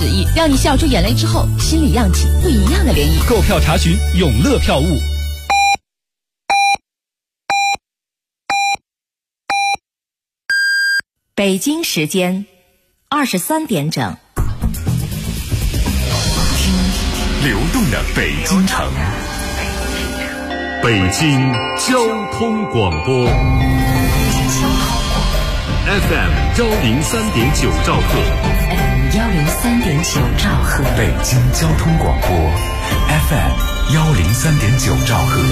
旨意，让你笑出眼泪之后，心里漾起不一样的涟漪。 购票查询永乐票务。 北京时间23点整。 流动的北京城，北京交通广播 FM 103.9兆赫 103.9兆赫， 北京交通广播 FM 103.9兆赫。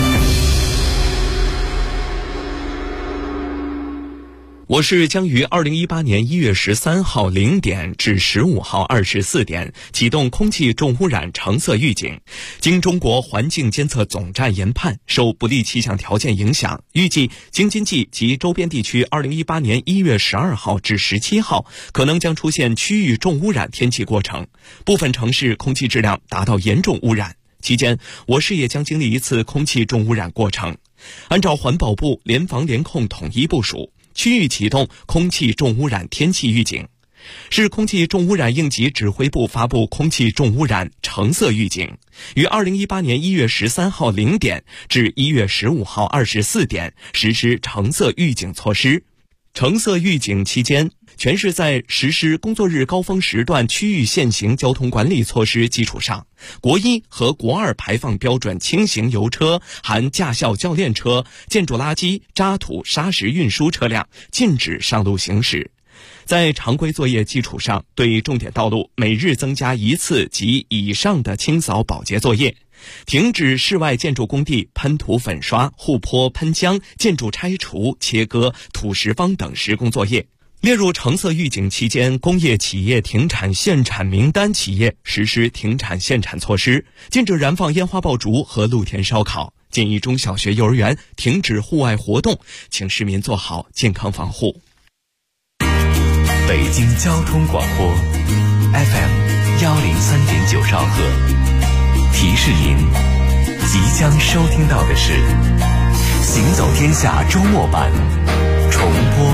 我是将于2018年1月13号0点至15号24点启动空气重污染橙色预警。经中国环境监测总站研判，受不利气象条件影响，预计京津冀及周边地区2018年1月12号至17号可能将出现区域重污染天气过程，部分城市空气质量达到严重污染。期间，我市也将经历一次空气重污染过程。按照环保部联防联控统一部署，区域启动空气重污染天气预警。市空气重污染应急指挥部发布空气重污染橙色预警，于2018年1月13号0点至1月15号24点实施橙色预警措施。橙色预警期间，全市在实施工作日高峰时段区域限行交通管理措施基础上，国1和国2排放标准轻型油车含驾校教练车、建筑垃圾、渣土、砂石运输车辆禁止上路行驶。在常规作业基础上，对重点道路每日增加1次及以上的清扫保洁作业，停止室外建筑工地喷涂粉刷、护坡喷浆、建筑拆除、切割、土石方等施工作业。列入橙色预警期间工业企业停产限产名单企业实施停产限产措施，禁止燃放烟花爆竹和露天烧烤，建议中小学幼儿园停止户外活动，请市民做好健康防护。 北京交通广播 FM 103.9兆赫，提示您即将收听到的是行走天下周末版重播。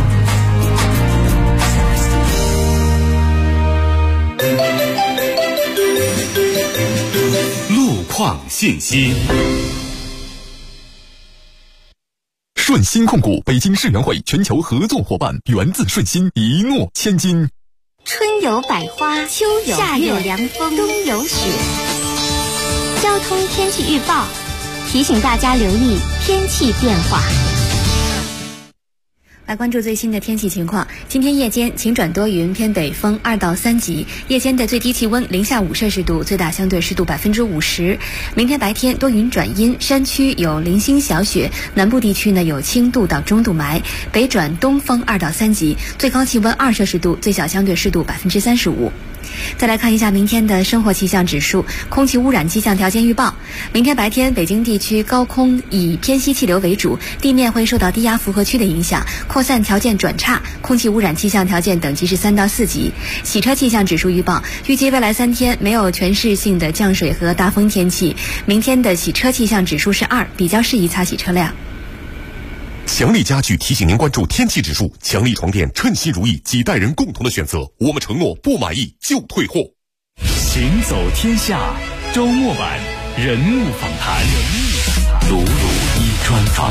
路况信息。顺鑫控股北京世园会全球合作伙伴，源自顺鑫，一诺千金。 春有百花，秋有夏有凉风，冬有雪。交通天气预报提醒大家留意天气变化。 来关注最新的天气情况。今天夜间晴转多云，偏北风2到3级，夜间的最低气温零下5摄氏度，最大相对湿度50%。明天白天多云转阴，山区有零星小雪，南部地区呢有轻度到中度霾，北转东风2到3级，最高气温2摄氏度，最小相对湿度35%。再来看一下明天的生活气象指数，空气污染气象条件预报。明天白天北京地区高空以偏西气流为主，地面会受到低压负荷区的影响，扩散条件转差，空气污染气象条件等级是3到4级。洗车气象指数预报，预计未来3天没有全市性的降水和大风天气，明天的洗车气象指数是2，比较适宜擦洗车辆。 强力家具提醒您关注天气指数，强力床垫称心如意，几代人共同的选择，我们承诺不满意就退货。 行走天下周末版人物访谈， 鲁鲁一专访。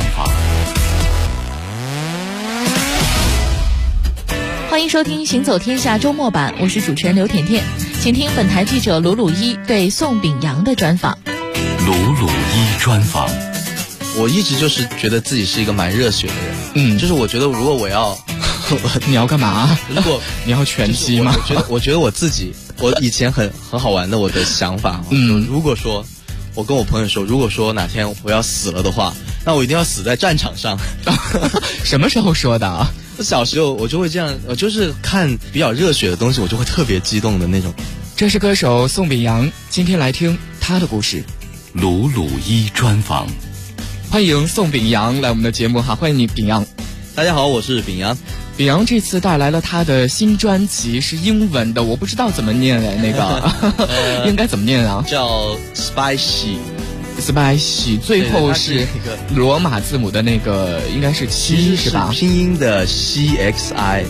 欢迎收听行走天下周末版，我是主持人刘甜甜，请听本台记者鲁鲁一对宋秉洋的专访。 鲁鲁一专访。 我一直就是觉得自己是一个蛮热血的人，就是我觉得如果我要你要干嘛？ 如果你要拳击吗？ 我觉得我自己，我以前很好玩的我的想法，如果说我跟我朋友说，如果说哪天我要死了的话，那我一定要死在战场上。 什么时候说的啊？ 小时候我就会这样，我就是看比较热血的东西，我就会特别激动的那种。 这是歌手宋秉洋，今天来听他的故事。 鲁鲁一专访。 欢迎宋秉洋来我们的节目哈，欢迎你秉洋。 大家好，我是秉洋。 秉洋这次带来了他的新专辑，是英文的，我不知道怎么念那个应该怎么念啊？ 叫 Spicy， 最后是罗马字母的那个，应该是7是吧？ 拼音的 CXI。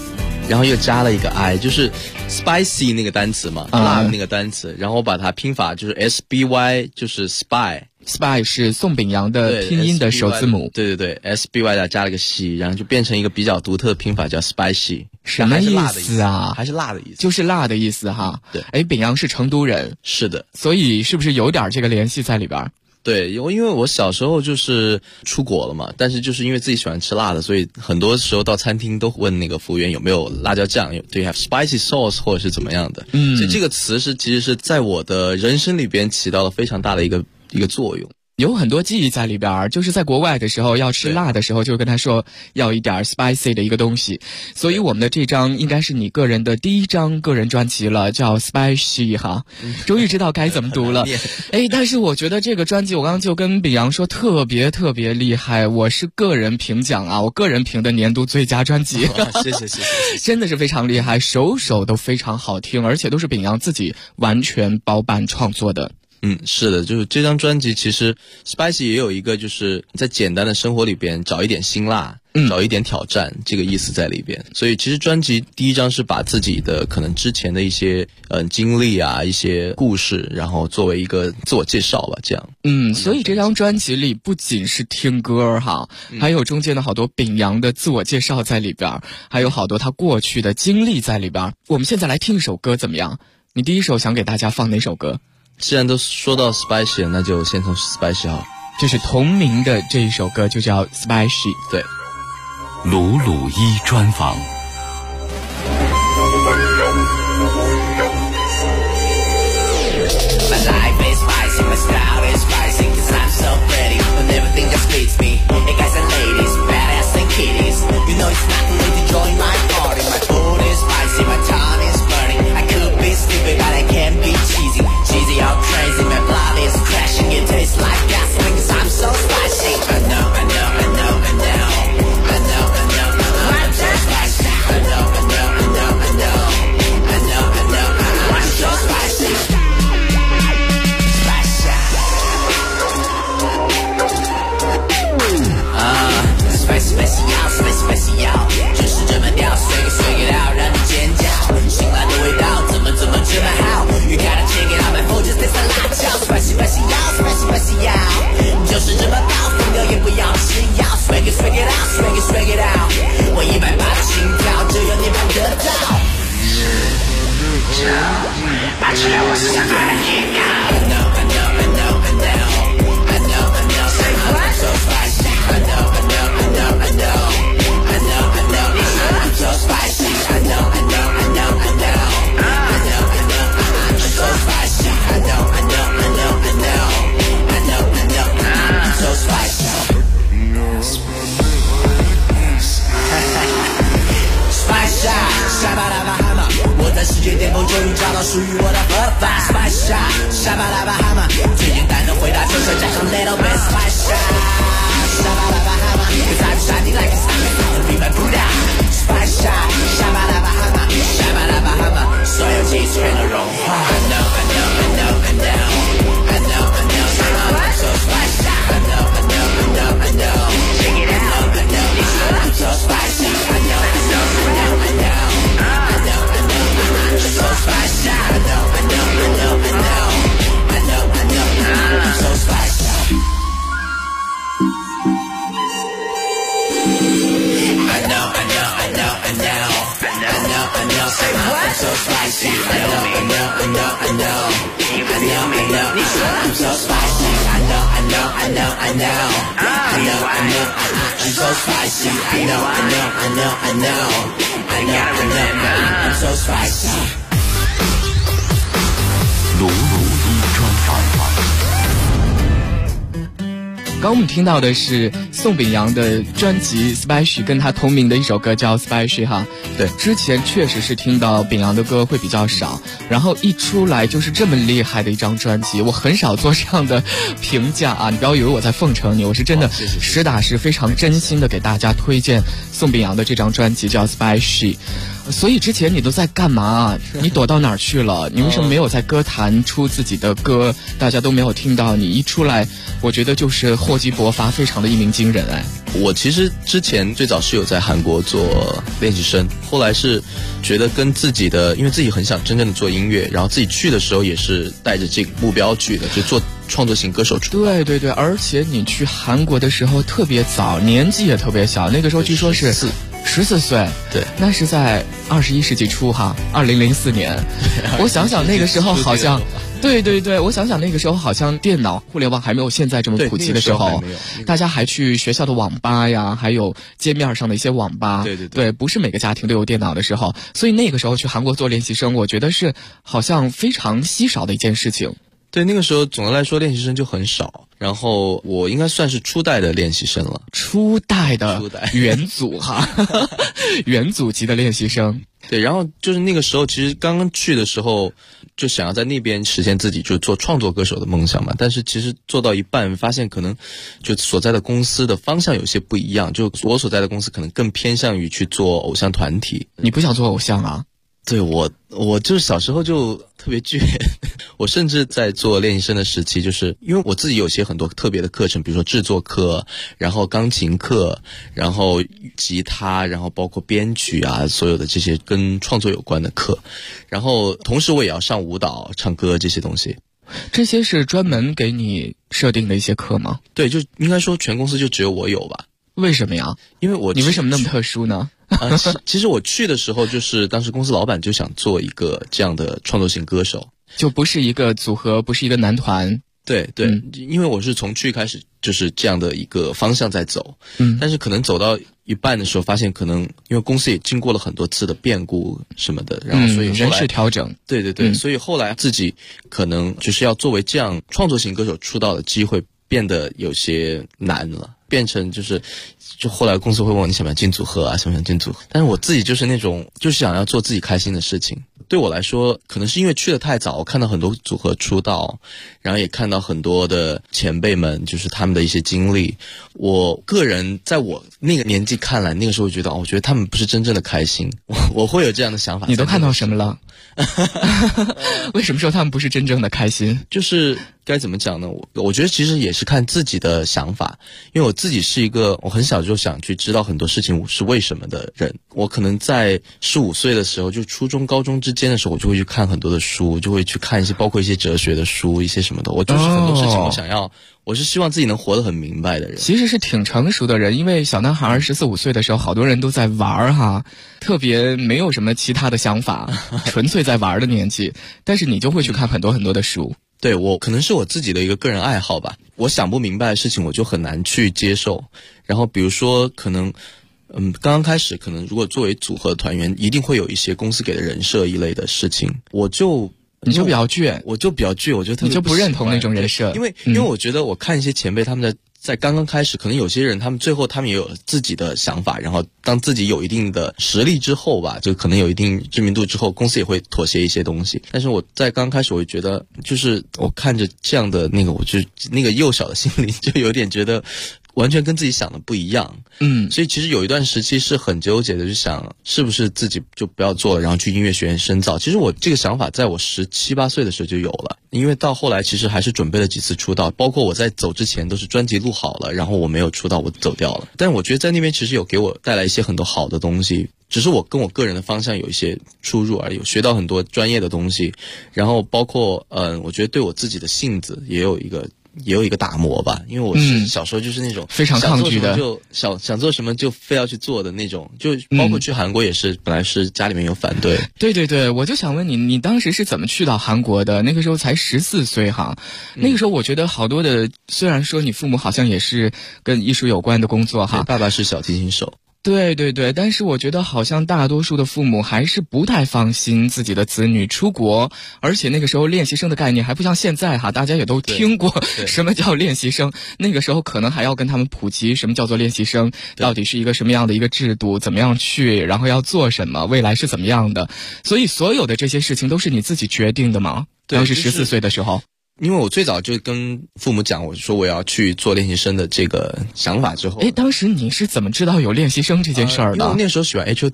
然后又加了一个 I， 就是 spicy 那个单词嘛，辣的那个单词，然后我把它拼法就是 SBY， 就是 spy。spy 是宋秉洋的拼音的首字母， 对 SBY 加了个 C， 然后就变成一个比较独特的拼法叫 spicy。 什么意思啊？ 还是辣的意思， 就是辣的意思哈。 对， 秉洋是成都人， 是的， 所以是不是有点这个联系在里边？ 对，因为我小时候就是出国了嘛，但是就是因为自己喜欢吃辣的，所以很多时候到餐厅都问那个服务员有没有辣椒酱，Do you have spicy sauce 或者是怎么样的。所以这个词其实是在我的人生里边起到了非常大的一个作用。 有很多记忆在里边，就是在国外的时候要吃辣的时候，就跟他说要一点 spicy 的一个东西。所以我们的这张应该是你个人的第一张个人专辑了，叫 Spicy 哈。终于知道该怎么读了。但是我觉得这个专辑我刚刚就跟秉洋说特别特别厉害，我是个人评奖啊，我个人评的年度最佳专辑。 谢谢， 真的是非常厉害，首首都非常好听，而且都是秉洋自己完全包办创作的。 是的，就是这张专辑其实 Spicy 也有一个就是在简单的生活里边找一点辛辣，找一点挑战这个意思在里边。所以其实专辑第一张是把自己的可能之前的一些经历啊，一些故事，然后作为一个自我介绍吧，这样。 所以这张专辑里不仅是听歌哈，还有中间的好多秉洋的自我介绍在里边，还有好多他过去的经历在里边。我们现在来听一首歌怎么样？你第一首想给大家放哪首歌？ 既然都说到 Spicy 了，那就先从 Spicy 好。 就是同名的这一首歌就叫 Spicy。 对， 鲁鲁一专访。鲁鲁一专访。 刚我们听到的是宋秉洋的专辑 Spicy 跟他同名的一首歌叫 Spicy 哈。 对， 之前确实是听到秉洋的歌会比较少，然后一出来就是这么厉害的一张专辑，我很少做这样的评价啊，你不要以为我在奉承你，我是真的实打实非常真心的给大家推荐宋秉洋的这张专辑叫 Spicy。 所以之前你都在干嘛？你躲到哪儿去了？你为什么没有在歌坛出自己的歌？大家都没有听到你一出来，我觉得就是厚积薄发，非常的一鸣惊人哎。 我其实之前最早是有在韩国做练习生，后来是觉得跟自己的，因为自己很想真正的做音乐，然后自己去的时候也是带着这个目标去的，就做创作型歌手出来。 对，而且你去韩国的时候特别早，年纪也特别小，那个时候据说是14岁， 对， 那是在21世纪初哈，2004年。我想想那个时候好像，对，我想想那个时候好像电脑、互联网还没有现在这么普及的时候，大家还去学校的网吧呀，还有街面上的一些网吧，对，不是每个家庭都有电脑的时候，所以那个时候去韩国做练习生，我觉得是好像非常稀少的一件事情。 对，那个时候总的来说练习生就很少，然后我应该算是初代的练习生了， 初代元祖哈，元祖级的练习生。 对，然后就是那个时候，其实刚刚去的时候，就想要在那边实现自己就做创作歌手的梦想嘛。但是其实做到一半，发现可能就所在的公司的方向有些不一样。就我所在的公司可能更偏向于去做偶像团体。 你不想做偶像啊？ 对，我就是小时候就特别倔，我甚至在做练习生的时期，就是因为我自己有些很多特别的课程，比如说制作课，然后钢琴课，然后吉他，然后包括编曲啊，所有的这些跟创作有关的课，然后同时我也要上舞蹈、唱歌这些东西。 这些是专门给你设定的一些课吗？ 对，就应该说全公司就只有我有吧。 为什么呀？ 因为你为什么那么特殊呢？ 其实我去的时候，就是当时公司老板就想做一个这样的创作型歌手， 就不是一个组合，不是一个男团。 对，因为我是从去开始就是这样的一个方向在走，但是可能走到一半的时候，发现可能因为公司也经过了很多次的变故什么的，然后所以人事调整。 对，所以后来自己可能就是要作为这样创作型歌手出道的机会变得有些难了。变成就后来公司会问我你想不想进组合啊，想不想进组合？但是我自己就是那种就是想要做自己开心的事情。对我来说，可能是因为去得太早，我看到很多组合出道，然后也看到很多的前辈们就是他们的一些经历。我个人在我那个年纪看来，那个时候觉得我觉得他们不是真正的开心，我会有这样的想法。 你都看到什么了？为什么说他们不是真正的开心？ 就是该怎么讲呢？我觉得其实也是看自己的想法，因为我自己是一个我很小就想去知道很多事情是为什么的人。我可能在15岁的时候，就初中高中之间的时候，我就会去看很多的书，就会去看一些包括一些哲学的书，一些什么的。我就是很多事情我是希望自己能活得很明白的人。 其实是挺成熟的人，因为小男孩14、15岁的时候，好多人都在玩哈，特别没有什么其他的想法，纯粹在玩的年纪。但是你就会去看很多很多的书。 对，我可能是我自己的一个个人爱好吧。我想不明白的事情，我就很难去接受。然后比如说可能刚刚开始可能如果作为组合的团员，一定会有一些公司给的人设一类的事情，你就比较倔，我就特别你就不认同那种人设。 因为我觉得我看一些前辈他们在刚刚开始，可能有些人他们最后他们也有自己的想法，然后当自己有一定的实力之后吧，就可能有一定知名度之后，公司也会妥协一些东西。但是我在刚开始我就觉得，就是我看着这样的那个，我就那个幼小的心里就有点觉得完全跟自己想的不一样。所以其实有一段时期是很纠结的，就想是不是自己就不要做了，然后去音乐学院深造。其实我这个想法在我17、18岁的时候就有了，因为到后来其实还是准备了几次出道，包括我在走之前都是专辑录好了，然后我没有出道，我走掉了。但是我觉得在那边其实有给我带来一些很多好的东西，只是我跟我个人的方向有一些出入而已，学到很多专业的东西，然后包括我觉得对我自己的性子也有一个打磨吧，因为我是小时候就是那种非常抗拒的， 想做什么就非要去做的那种，就包括去韩国也是，本来是家里面有反对。 对，我就想问你当时是怎么去到韩国的？那个时候才14岁哈，那个时候我觉得好多的，虽然说你父母好像也是跟艺术有关的工作哈， 爸爸是小提琴手。 对，但是我觉得好像大多数的父母还是不太放心自己的子女出国，而且那个时候练习生的概念还不像现在哈，大家也都听过什么叫练习生，那个时候可能还要跟他们普及什么叫做练习生，到底是一个什么样的一个制度，怎么样去，然后要做什么，未来是怎么样的，所以所有的这些事情都是你自己决定的吗？当时14岁的时候。 因为我最早就跟父母讲，我说我要去做练习生的这个想法之后， 当时你是怎么知道有练习生这件事儿的？ 因为我那时候喜欢 H.O.T。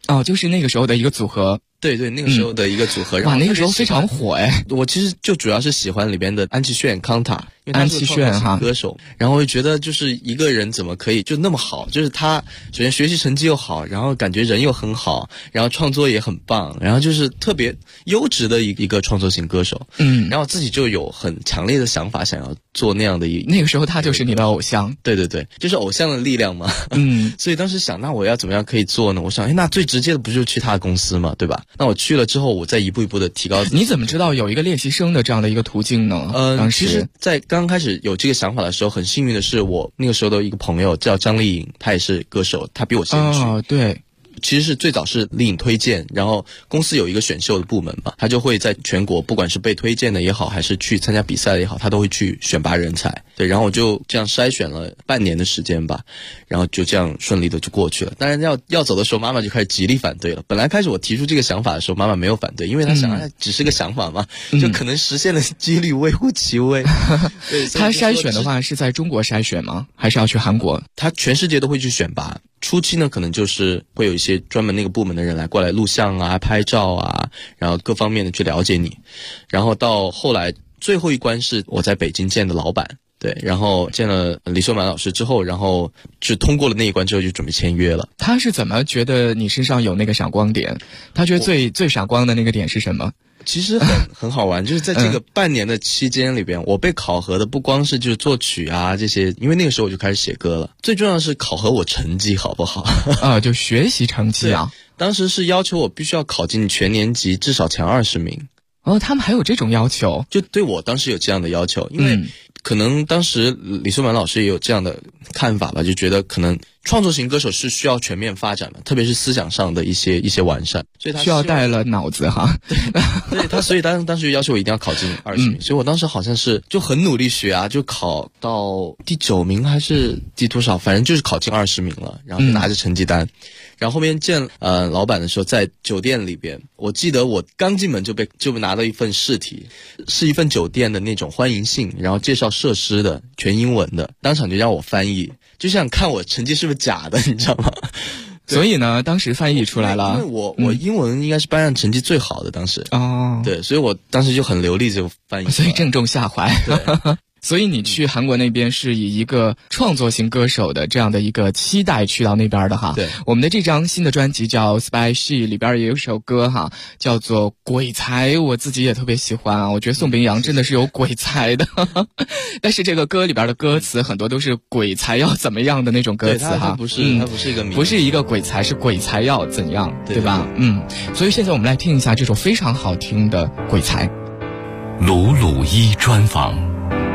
哦，就是那个时候的一个组合。 对对，那个时候的一个组合。 哇，那个时候非常火哎！ 我其实就主要是喜欢里边的安七炫康塔，因为他是创作型歌手，然后我就觉得就是一个人怎么可以就那么好，就是他首先学习成绩又好，然后感觉人又很好，然后创作也很棒，然后就是特别优质的一个创作型歌手。然后自己就有很强烈的想法，想要做那样的那个时候他就是你的偶像。 对对对，就是偶像的力量嘛。所以当时想，那我要怎么样可以做呢？我想，那最直接的不就是去他的公司嘛，对吧？那我去了之后，我再一步一步的提高自己。 你怎么知道有一个练习生的这样的一个途径呢？当时其实在刚开始有这个想法的时候，很幸运的是我那个时候的一个朋友叫张丽颖，她也是歌手，她比我先去。 对。 其实是最早是丽颖推荐，然后公司有一个选秀的部门嘛，他就会在全国不管是被推荐的也好，还是去参加比赛的也好，他都会去选拔人才。对，然后我就这样筛选了半年的时间吧，然后就这样顺利的就过去了。当然要走的时候，妈妈就开始极力反对了。本来开始我提出这个想法的时候，妈妈没有反对，因为她想只是个想法嘛，就可能实现的几率微乎其微。对， 他筛选的话是在中国筛选吗？还是要去韩国？ 他全世界都会去选拔。初期呢，可能就是会有一些专门那个部门的人来过来录像啊、拍照啊，然后各方面的去了解你。然后到后来最后一关是我在北京见的老板，对，然后见了李秀满老师之后，然后就通过了那一关之后就准备签约了。 他是怎么觉得你身上有那个闪光点？他觉得最闪光的那个点是什么？ 其实很好玩，就是在这个半年的期间里边，我被考核的不光是就是作曲啊这些，因为那个时候我就开始写歌了。最重要的是考核我成绩好不好就学习成绩啊。 当时是要求我必须要考进全年级至少前20名。 他们还有这种要求？ 就对我当时有这样的要求，因为可能当时李秀满老师也有这样的看法吧，就觉得可能创作型歌手是需要全面发展的，特别是思想上的一些完善，所以他需要带了脑子哈。 对他，所以当时要求我一定要考进20名，所以我当时好像是就很努力学啊，就考到第9名还是第多少，反正就是考进20名了，然后就拿着成绩单。然后后面见老板的时候，在酒店里边，我记得我刚进门就拿到一份试题，是一份酒店的那种欢迎信，然后介绍设施的，全英文的，当场就让我翻译，就想看我成绩是不是假的，你知道吗？ 所以呢，当时翻译出来了。 因为我英文应该是班上成绩最好的，当时对，所以我当时就很流利就翻译， 所以正中下怀。对。所以你去韩国那边是以一个创作型歌手的这样的一个期待去到那边的哈。 对， 我们的这张新的专辑叫 Spy She， 里边也有一首歌哈，叫做鬼才，我自己也特别喜欢啊。我觉得宋秉洋真的是有鬼才的，但是这个歌里边的歌词很多都是鬼才要怎么样的那种歌词哈。 它不是一个名， 不是一个鬼才，是鬼才要怎样，对吧？所以现在我们来听一下这首非常好听的《鬼才》。 鲁鲁一专访。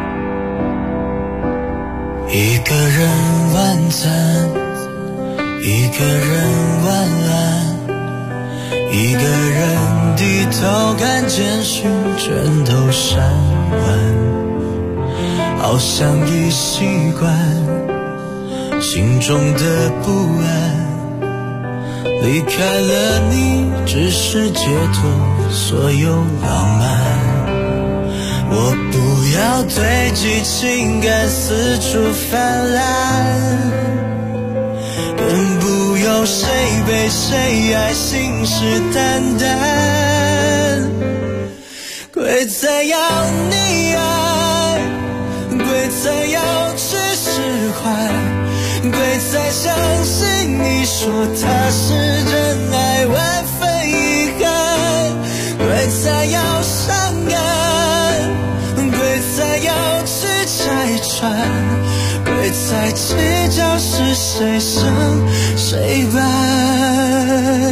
一个人晚餐，一个人晚安，一个人低头看简讯全都删完，好像已习惯心中的不安，离开了你只是解脱所有浪漫，我不要堆积情感四处泛滥，更不用谁被谁爱信誓旦旦，鬼才要你爱，鬼才要去释怀，鬼才相信你说他是真爱万分遗憾，鬼才要伤感，鬼才要去拆穿，鬼才计较是谁胜谁败。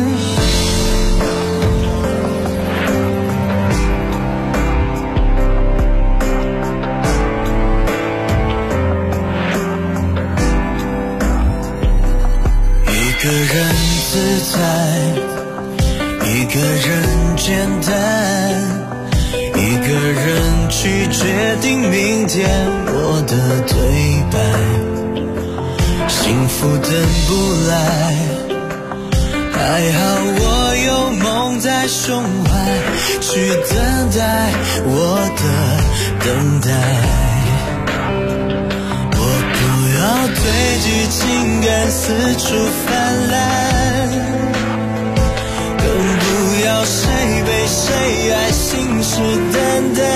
一个人自在，一个人简单，一个人去决定明天我的对白，幸福等不来，还好我有梦在胸怀，去等待我的等待，我不要堆积情感四处泛滥， 谁爱信誓旦旦，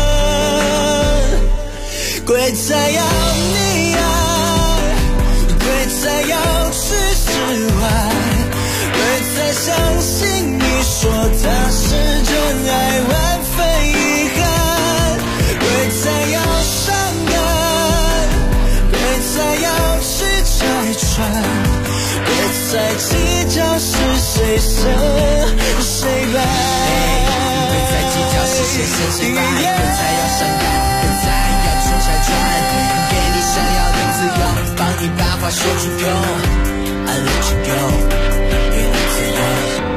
鬼才要你爱，鬼才要去释怀，鬼才相信你说他是真爱，万分遗憾，鬼才要伤感，鬼才要去拆穿，鬼才计较是谁胜谁败， 鬼才计较是谁胜谁败，鬼才要伤感，鬼才要去拆穿，给你想要的自由，帮你把话说出口 I let you go， 给你自由。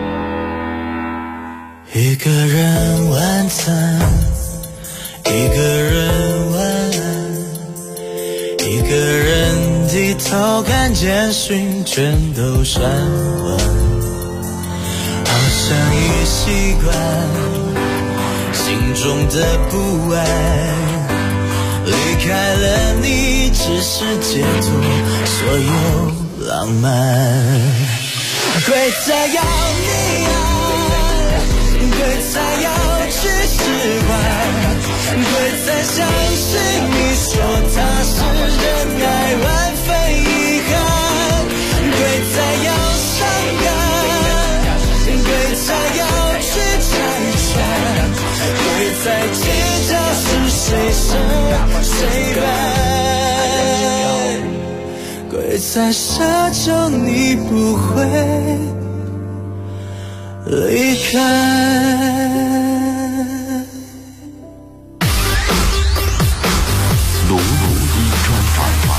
一个人晚餐，一个人晚安，一个人低头看简讯全都删完，好像已习惯心中的不安，离开了你只是解脱所有浪漫，鬼才要你爱，鬼才要去释怀，鬼才相信你说他是真爱，万分遗憾，鬼才要伤感，鬼才要去拆穿，鬼才计较是谁胜谁败，鬼才奢求你不会离开。 鲁鲁一专访。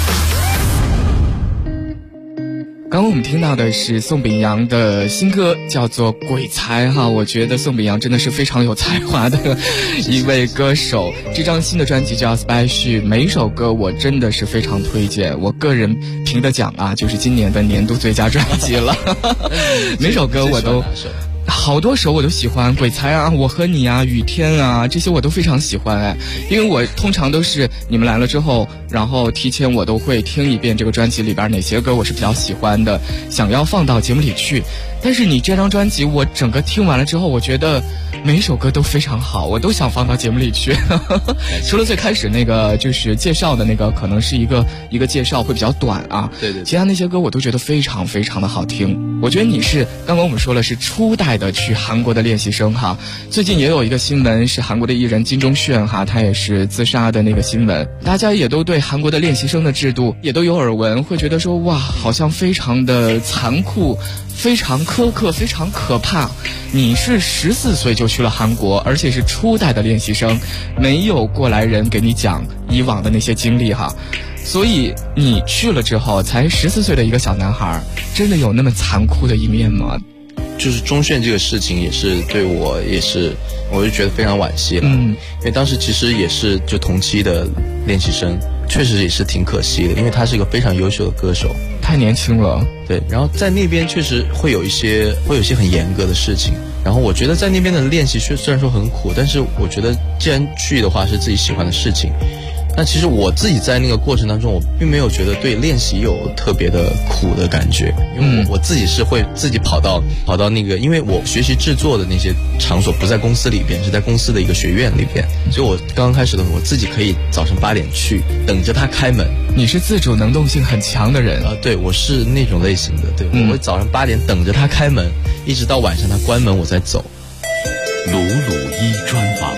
刚刚我们听到的是宋秉洋的新歌，叫做《鬼才》哈。我觉得宋秉洋真的是非常有才华的一位歌手。这张新的专辑叫《Spice》，每一首歌我真的是非常推荐。我个人评的奖啊，就是今年的年度最佳专辑了。每首歌我都。好多首我都喜欢，鬼才啊，我和你啊，雨天啊，这些我都非常喜欢哎，因为我通常都是你们来了之后，然后提前我都会听一遍这个专辑里边哪些歌我是比较喜欢的，想要放到节目里去。但是你这张专辑我整个听完了之后，我觉得每一首歌都非常好，我都想放到节目里去。除了最开始那个就是介绍的那个，可能是一个介绍会比较短啊，对，其他那些歌我都觉得非常非常的好听。我觉得你是刚刚我们说了是初代的去韩国的练习生哈，最近也有一个新闻是韩国的艺人金钟铉哈，他也是自杀的那个新闻，大家也都对韩国的练习生的制度也都有耳闻，会觉得说哇，好像非常的残酷，非常苛刻，非常可怕。你是14岁就去了韩国，而且是初代的练习生，没有过来人给你讲以往的那些经历哈，所以你去了之后才14岁的一个小男孩，真的有那么残酷的一面吗？ 就是钟铉这个事情也是对我也是，我就觉得非常惋惜了。因为当时其实也是就同期的练习生，确实也是挺可惜的，因为他是一个非常优秀的歌手， 太年轻了。 对，然后在那边确实会有一些很严格的事情。然后我觉得在那边的练习虽然说很苦，但是我觉得既然去的话是自己喜欢的事情。那其实我自己在那个过程当中，我并没有觉得对练习有特别的苦的感觉，因为我自己是会自己跑到那个，因为我学习制作的那些场所不在公司里边，是在公司的一个学院里边，所以我刚刚开始的时候，我自己可以早上8点去，等着他开门。 你是自主能动性很强的人啊？对，我是那种类型的，对，我会早上8点等着他开门，一直到晚上他关门我再走。 鲁鲁一专访。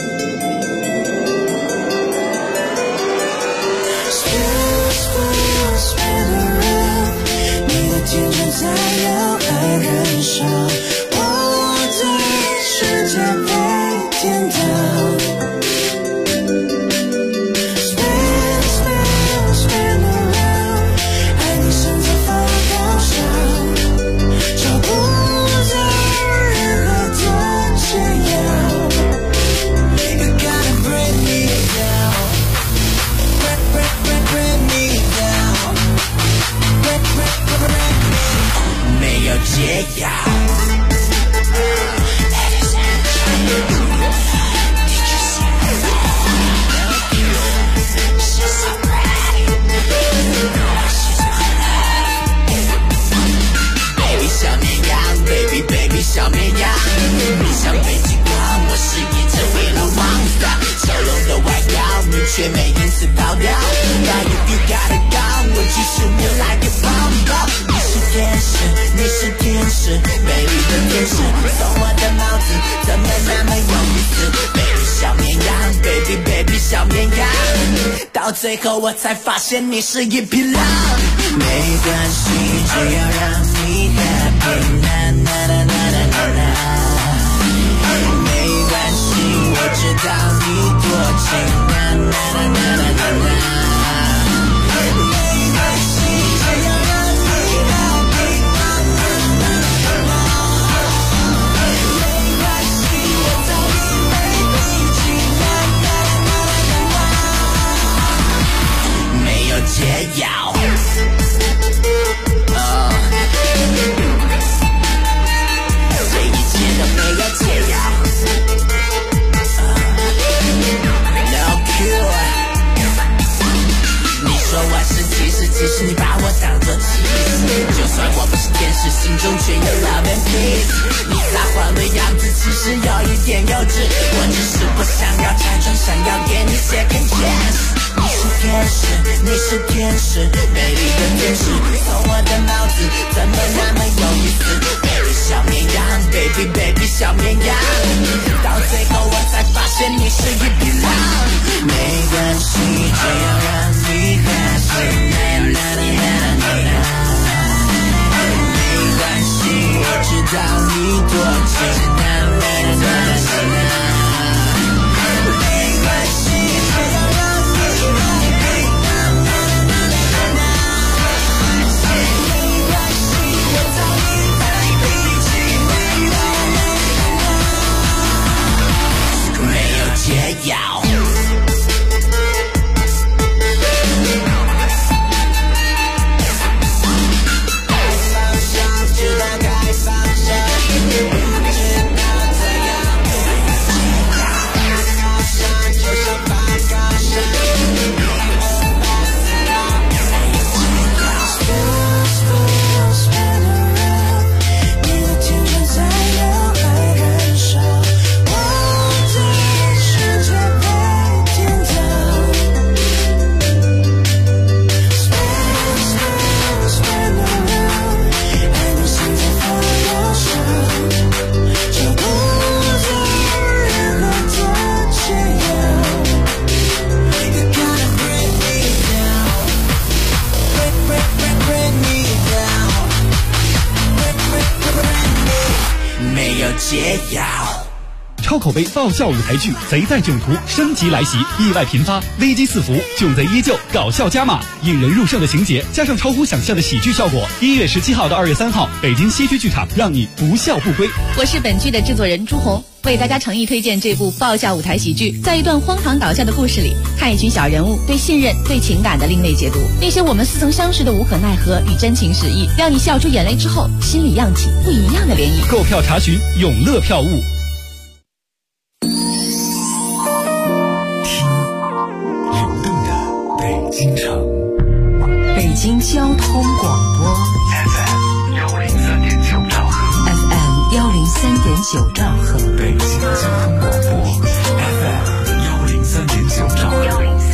青春才有爱燃烧，我的世界被颠倒。Spin around， 爱你身在发高烧，找不到任何却没因此跑掉。But if you gotta go, would you shoot me like a bomb? 你是天使，你是天使，美丽的天使，送我的帽子怎么那么有意思 ？Baby 小绵羊 ，Baby Baby 小绵羊，到最后我才发现你是一匹狼。没关系，只要让你 happy， na na na na na na na。没关系，我知道你多情 na na na na na na na。没关系，只要让你 happy， 没关系，我早已没脾气 na na na na na na。没有解药。其实你把我当作骑士，就算我不是天使，心中却有 love and peace。你撒谎的样子其实有一点幼稚，我只是不想要拆穿，想要给你 second chance。你是天使，你是天使，美丽的天使，送我的帽子怎么那么有意思 ？Baby 小绵羊 ，Baby Baby 小绵羊，到最后我才发现你是一匹狼。没关系，只要让你 happy。没关系，我知道你多情。没关系，只要让你 happy。没关系，我早已没脾气。没有解药。 超口碑爆笑舞台剧《贼在囧途》升级来袭，意外频发，危机四伏，囧贼依旧，搞笑加码，引人入胜的情节加上超乎想象的喜剧效果。1月17号到2月3号，北京西区剧场让你不笑不归。 我是本剧的制作人朱红，为大家诚意推荐这部爆笑舞台喜剧。在一段荒唐搞笑的故事里，看一群小人物对信任、对情感的另类解读，那些我们似曾相识的无可奈何与真情实意，让你笑出眼泪之后，心里漾起不一样的涟漪。 购票查询永乐票务。 京城， 北京交通广播 FM 103.9兆赫 ，FM 103.9兆赫， 北京交通广播 FM 103.9兆赫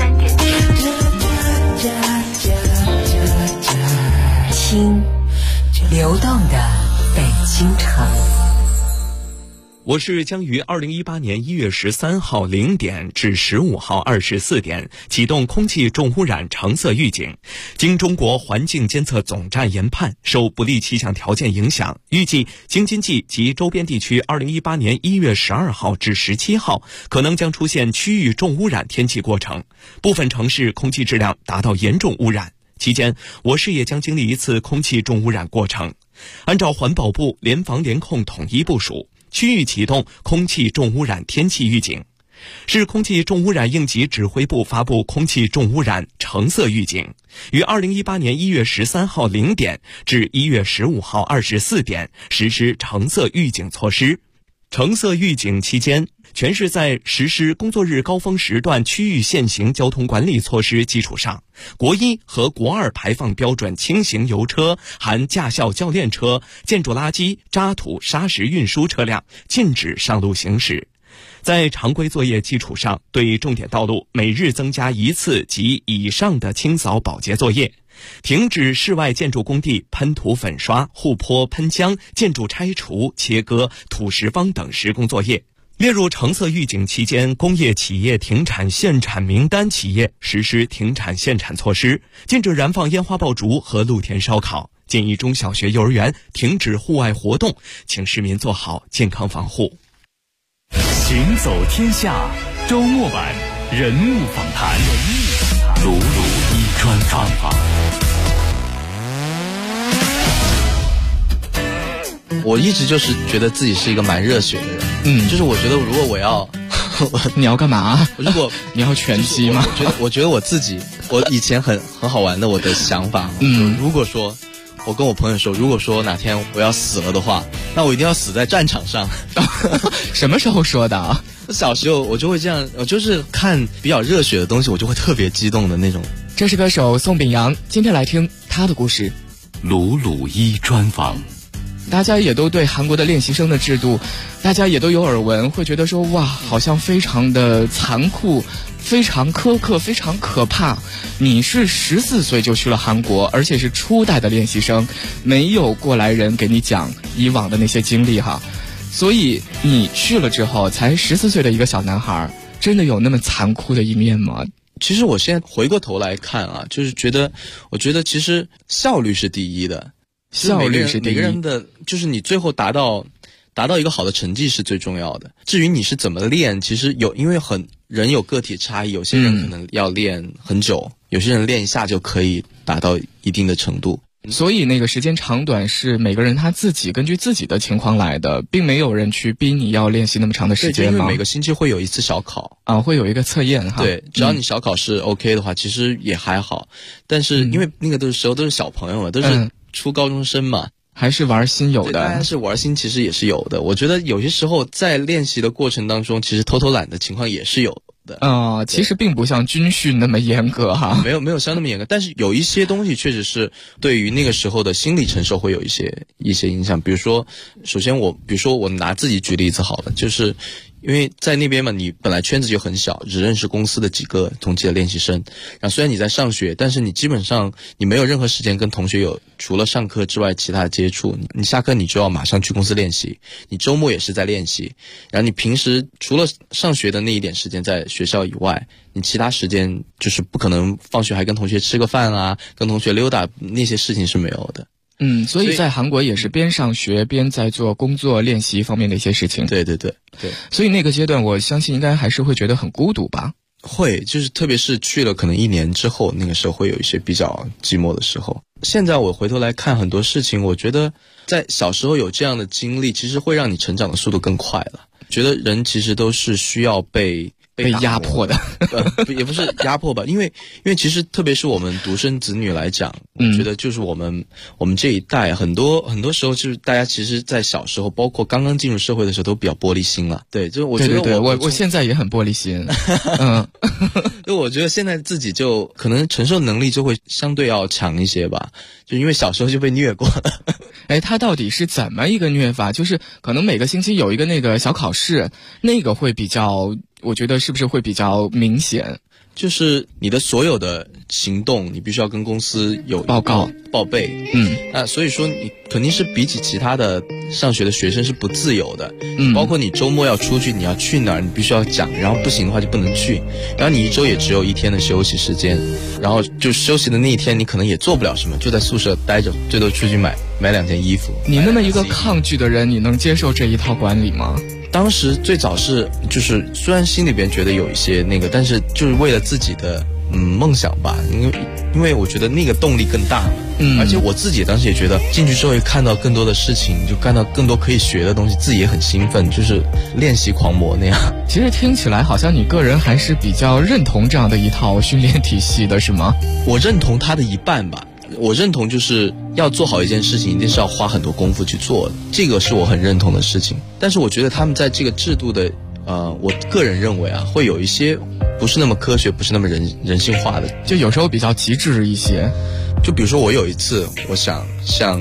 103.9，听流动的北京城。 我市将于2018年1月13号0点至15号24点启动空气重污染橙色预警。经中国环境监测总站研判，受不利气象条件影响，预计京津冀及周边地区2018年1月12号至17号可能将出现区域重污染天气过程，部分城市空气质量达到严重污染。期间，我市也将经历一次空气重污染过程。按照环保部联防联控统一部署，区域启动空气重污染天气预警。市空气重污染应急指挥部发布空气重污染橙色预警，于2018年1月13号0点至1月15号24点实施橙色预警措施。橙色预警期间，全市在实施工作日高峰时段区域限行交通管理措施基础上，国一和国二排放标准轻型油车含驾校教练车、建筑垃圾、渣土、砂石运输车辆禁止上路行驶。 在常规作业基础上，对重点道路每日增加1次及以上的清扫保洁作业，停止室外建筑工地喷涂粉刷、护坡喷浆、建筑拆除、切割、土石方等施工作业。列入橙色预警期间工业企业停产限产名单企业实施停产限产措施，禁止燃放烟花爆竹和露天烧烤，建议中小学、幼儿园停止户外活动，请市民做好健康防护。 行走天下周末版人物访谈，鲁鲁一专访。 我一直就是觉得自己是一个蛮热血的人，就是我觉得如果我要你要干嘛？ 如果你要拳击吗？ 我觉得我自己，我以前很好玩的我的想法，如果说我跟我朋友说，如果说哪天我要死了的话，那我一定要死在战场上。 什么时候说的啊？ 小时候我就会这样，我就是看比较热血的东西，我就会特别激动的那种。 这是歌手宋秉洋，今天来听他的故事。 鲁鲁一专访。 大家也都对韩国的练习生的制度，大家也都有耳闻，会觉得说哇，好像非常的残酷，非常苛刻，非常可怕。你是14岁就去了韩国，而且是初代的练习生，没有过来人给你讲以往的那些经历哈。所以你去了之后，才14岁的一个小男孩，真的有那么残酷的一面吗？ 其实我现在回过头来看啊，就是我觉得其实效率是第一的。 效率是第一， 每个人的就是你最后达到一个好的成绩是最重要的。至于你是怎么练，其实因为人有个体差异，有些人可能要练很久，有些人练一下就可以达到一定的程度。 所以那个时间长短是每个人他自己根据自己的情况来的，并没有人去逼你要练习那么长的时间吗？ 对，因为每个星期会有一次小考啊，会有一个测验哈。 对，只要你小考是 OK 的话，其实也还好。但是因为那个时候都是小朋友嘛，都是初高中生嘛， 还是玩心有的。 当然是玩心，其实也是有的。我觉得有些时候在练习的过程当中，其实偷偷懒的情况也是有的。 其实并不像军训那么严格哈， 没有像那么严格，但是有一些东西确实是对于那个时候的心理承受会有一些影响。比如说，首先我拿自己举例子好了，就是因为在那边嘛，你本来圈子就很小，只认识公司的几个同期的练习生。然后虽然你在上学，但是你基本上你没有任何时间跟同学有除了上课之外其他的接触。你下课你就要马上去公司练习，你周末也是在练习。然后你平时除了上学的那一点时间在学校以外，你其他时间就是不可能放学还跟同学吃个饭啊，跟同学溜达，那些事情是没有的。 所以在韩国也是边上学边在做工作练习方面的一些事情。 对。 所以那个阶段我相信应该还是会觉得很孤独吧。 会，就是特别是去了可能1年之后，那个时候会有一些比较寂寞的时候。现在我回头来看很多事情，我觉得在小时候有这样的经历，其实会让你成长的速度更快了。觉得人其实都是需要被压迫的， 也不是压迫吧，因为其实特别是我们独生子女来讲，我觉得就是我们这一代很多时候就是大家其实在小时候，包括刚刚进入社会的时候都比较玻璃心了。对，就我觉得我现在也很玻璃心。 就我觉得现在自己就可能承受能力就会相对要强一些吧，就因为小时候就被虐过了。 他到底是怎么一个虐法？就是可能每个星期有一个那个小考试，那个会比较，我觉得是不是会比较明显？ 就是你的所有的行动，你必须要跟公司有报告报备。那所以说你肯定是比起其他的上学的学生是不自由的。包括你周末要出去，你要去哪儿，你必须要讲，然后不行的话就不能去。然后你一周也只有1天的休息时间，然后就休息的那一天，你可能也做不了什么，就在宿舍待着，最多出去买2件衣服。 你那么一个抗拒的人，你能接受这一套管理吗？ 当时最早是就是虽然心里边觉得有一些那个，但是就是为了自己的梦想吧，因为我觉得那个动力更大嘛。而且我自己当时也觉得进去之后会看到更多的事情，就看到更多可以学的东西，自己也很兴奋，就是练习狂魔那样。 其实听起来好像你个人还是比较认同这样的一套训练体系的，是吗？ 我认同它的一半吧。我认同就是要做好一件事情，一定是要花很多功夫去做的，这个是我很认同的事情。但是我觉得他们在这个制度的我个人认为啊，会有一些不是那么科学，不是那么人性化的， 就有时候比较极致一些。 就比如说我有一次，我想像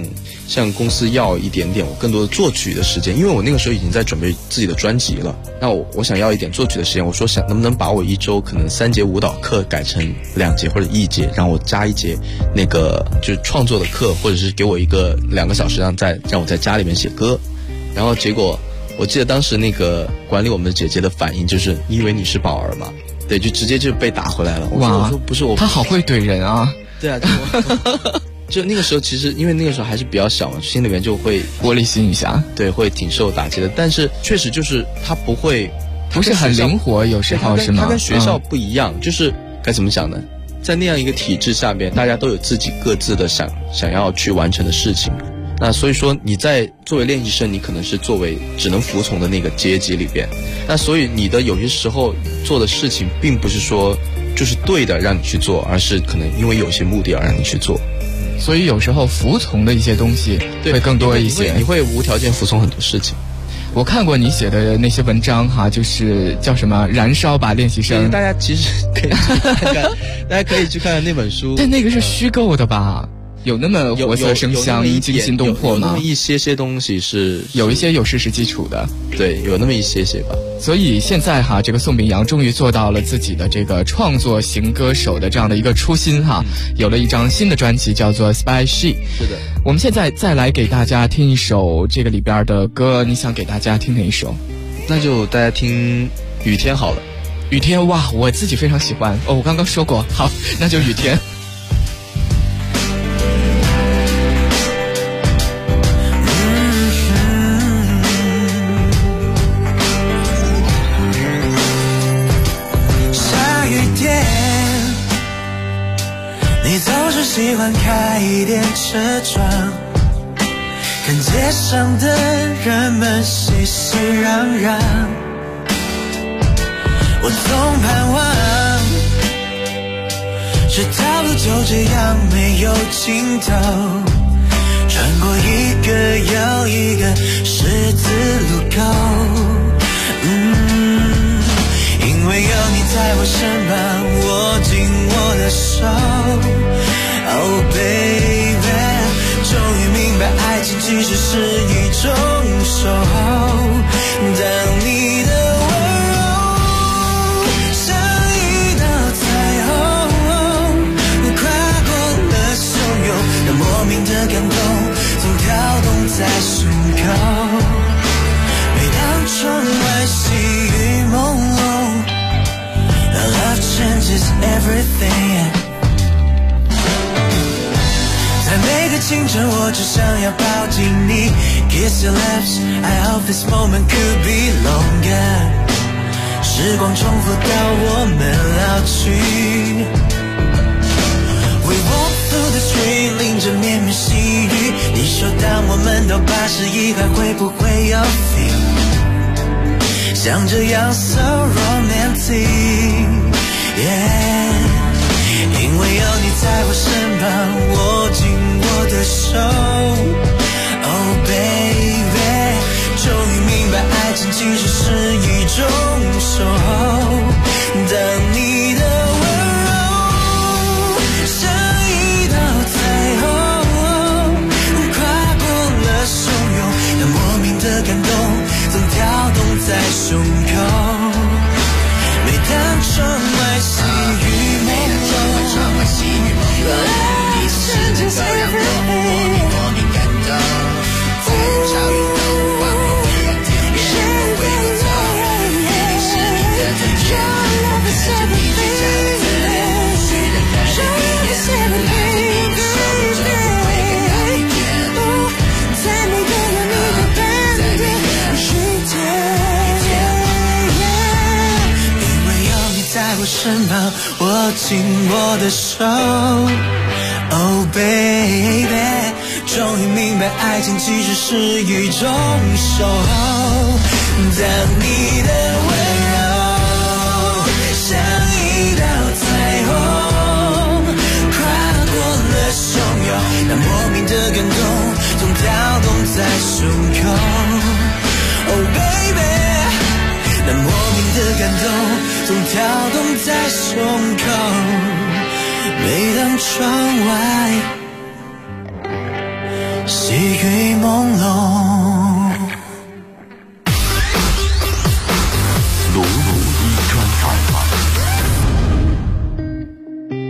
向公司要一点点我更多的作曲的时间，因为我那个时候已经在准备自己的专辑了。那我想要一点作曲的时间，我说能不能把我一周可能3节舞蹈课改成2节或者1节，让我加1节那个就是创作的课，或者是给我一个2个小时让我在家里面写歌。然后结果我记得当时那个管理我们的姐姐的反应就是你以为你是宝儿吗？对，就直接就被打回来了。我说不是我， 他好会怼人啊。 对啊，就那个时候其实因为那个时候还是比较小嘛，心里面就会玻璃心一下， 对，会挺受打击的。但是确实就是他不是很灵活，有时候是吗？ 他跟学校不一样，就是该怎么讲呢？在那样一个体制下面，大家都有自己各自的想要去完成的事情。那所以说你在作为练习生，你可能是作为只能服从的那个阶级里边。那所以你的有些时候做的事情，并不是说就是对的让你去做，而是可能因为有些目的而让你去做。 所以有时候服从的一些东西会更多一些， 你会无条件服从很多事情。 我看过你写的那些文章哈，就是叫什么燃烧吧练习生， 大家其实可以去看看大家可以去看看那本书。 但那个是虚构的吧？有那么活色生香、惊心动魄吗？ 有那么一些东西是有一些有事实基础的， 对，有那么一些吧。 所以现在哈，这个宋秉洋终于做到了自己的这个创作型歌手的这样的一个初心哈，有了一张新的专辑叫做 Spy She。 是的， 我们现在再来给大家听一首这个里边的歌，你想给大家听哪一首？ 那就大家听雨天好了。 雨天哇，我自己非常喜欢哦，我刚刚说过，好，那就雨天。 喜欢开一点车窗，看街上的人们熙熙攘攘。我总盼望这条路就这样没有尽头，穿过一个又一个十字路口。因为有你在我身旁，握紧我的手。Oh baby， 终于明白爱情其实是一种守候。当你的温柔像一道彩虹，跨过了汹涌，那莫名的感动总跳动在胸口。每当窗外细雨朦胧， Love changes everything。在每个清晨我只想要抱紧你 Kiss your lips I hope this moment could be longer 时光重复到我们老去 We walk through the street 淋着绵绵细雨你说当我们到80以后会不会有 feel 像这样 so romantic Yeah因为有你在我身旁，握紧我的手 Oh baby 终于明白爱情其实是一种守候当你的温柔像一道彩虹跨过了汹涌那莫名的感动总跳动在胸口每当窗外细雨你是能够让我莫名感动在潮雨中划过黑暗天边我回过头你是你的最眷看着你最佳的自恋虽然看着你眼拉着你的手就不会更好一点在每个有你的斑点世界因为有你在我身旁握紧我的手 Oh baby 终于明白爱情其实是一种守候当你的温柔像一道彩虹跨过了汹涌那莫名的感动总跳动在胸口 Oh baby 那莫名的感动总跳动在胸口每当窗外细雨